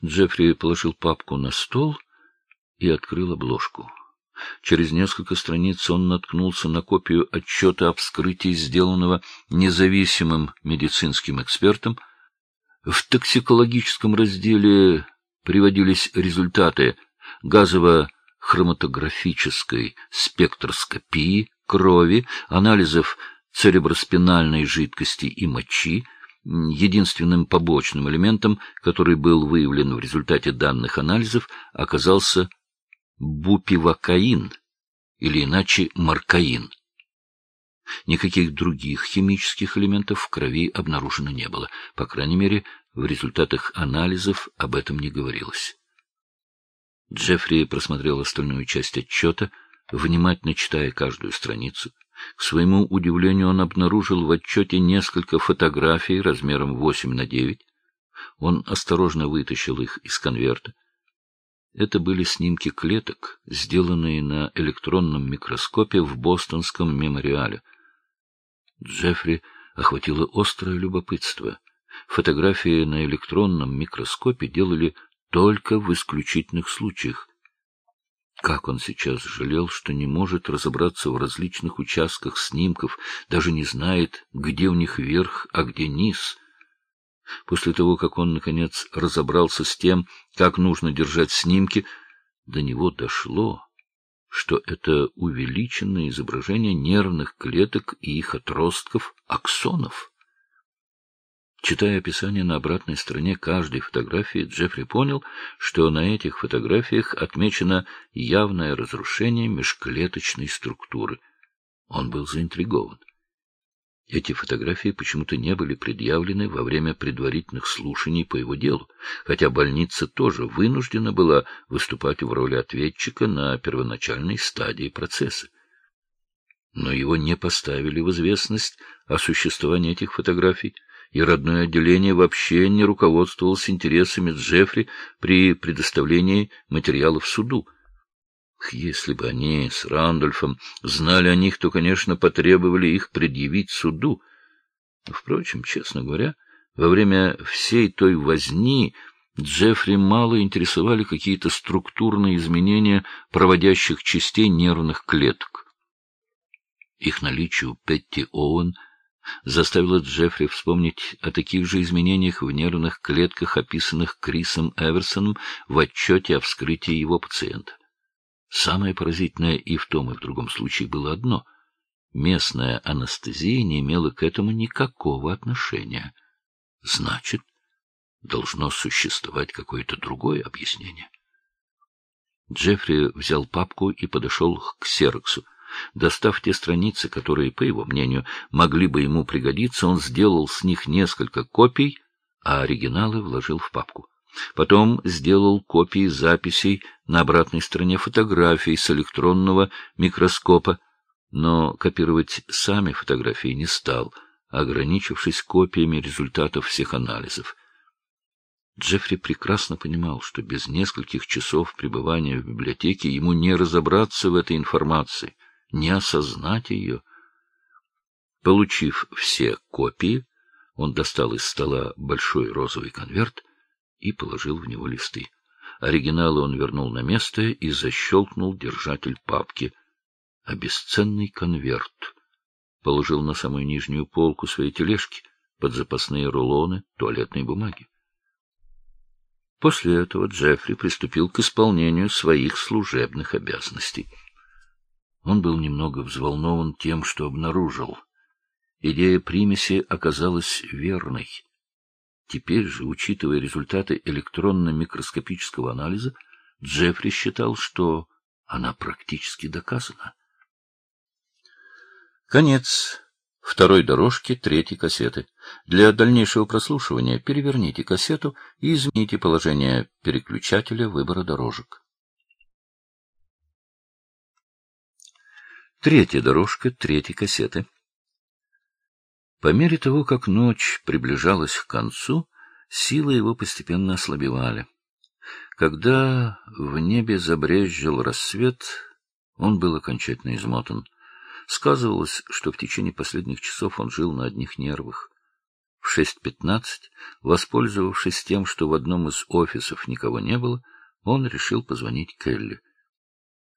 Джеффри положил папку на стол и открыл обложку. Через несколько страниц он наткнулся на копию отчета о вскрытии, сделанного независимым медицинским экспертом. В токсикологическом разделе приводились результаты газово-хроматографической спектроскопии крови, анализов цереброспинальной жидкости и мочи. Единственным побочным элементом, который был выявлен в результате данных анализов, оказался бупивакаин, или иначе маркаин. Никаких других химических элементов в крови обнаружено не было. По крайней мере, в результатах анализов об этом не говорилось. Джеффри просмотрел остальную часть отчета, внимательно читая каждую страницу. К своему удивлению, он обнаружил в отчете несколько фотографий размером 8×9. Он осторожно вытащил их из конверта. Это были снимки клеток, сделанные на электронном микроскопе в Бостонском мемориале. Джеффри охватило острое любопытство. Фотографии на электронном микроскопе делали только в исключительных случаях. Как он сейчас жалел, что не может разобраться в различных участках снимков, даже не знает, где у них верх, а где низ. После того, как он, наконец, разобрался с тем, как нужно держать снимки, до него дошло, что это увеличенное изображение нервных клеток и их отростков, аксонов. Читая описание на обратной стороне каждой фотографии, Джеффри понял, что на этих фотографиях отмечено явное разрушение межклеточной структуры. Он был заинтригован. Эти фотографии почему-то не были предъявлены во время предварительных слушаний по его делу, хотя больница тоже вынуждена была выступать в роли ответчика на первоначальной стадии процесса. Но его не поставили в известность о существовании этих фотографий, и родное отделение вообще не руководствовалось интересами Джеффри при предоставлении материалов суду. Если бы они с Рандольфом знали о них, то, конечно, потребовали их предъявить суду. Впрочем, честно говоря, во время всей той возни Джеффри мало интересовали какие-то структурные изменения проводящих частей нервных клеток. Их наличие у Петти Оуэн заставило Джеффри вспомнить о таких же изменениях в нервных клетках, описанных Крисом Эверсоном в отчете о вскрытии его пациента. Самое поразительное и в том, и в другом случае было одно — местная анестезия не имела к этому никакого отношения. Значит, должно существовать какое-то другое объяснение. Джеффри взял папку и подошел к ксероксу. Достав те страницы, которые, по его мнению, могли бы ему пригодиться, он сделал с них несколько копий, а оригиналы вложил в папку. Потом сделал копии записей на обратной стороне фотографий с электронного микроскопа, но копировать сами фотографии не стал, ограничившись копиями результатов всех анализов. Джеффри прекрасно понимал, что без нескольких часов пребывания в библиотеке ему не разобраться в этой информации, не осознать ее. Получив все копии, он достал из стола большой розовый конверт и положил в него листы. Оригиналы он вернул на место и защелкнул держатель папки. А бесценный конверт положил на самую нижнюю полку своей тележки под запасные рулоны туалетной бумаги. После этого Джеффри приступил к исполнению своих служебных обязанностей. Он был немного взволнован тем, что обнаружил. Идея примеси оказалась верной. Теперь же, учитывая результаты электронно-микроскопического анализа, Джеффри считал, что она практически доказана. Конец второй дорожки третьей кассеты. Для дальнейшего прослушивания переверните кассету и измените положение переключателя выбора дорожек. Третья дорожка третьей кассеты. По мере того, как ночь приближалась к концу, силы его постепенно ослабевали. Когда в небе забрезжил рассвет, он был окончательно измотан. Сказывалось, что в течение последних часов он жил на одних нервах. В 6:15, воспользовавшись тем, что в одном из офисов никого не было, он решил позвонить Келли.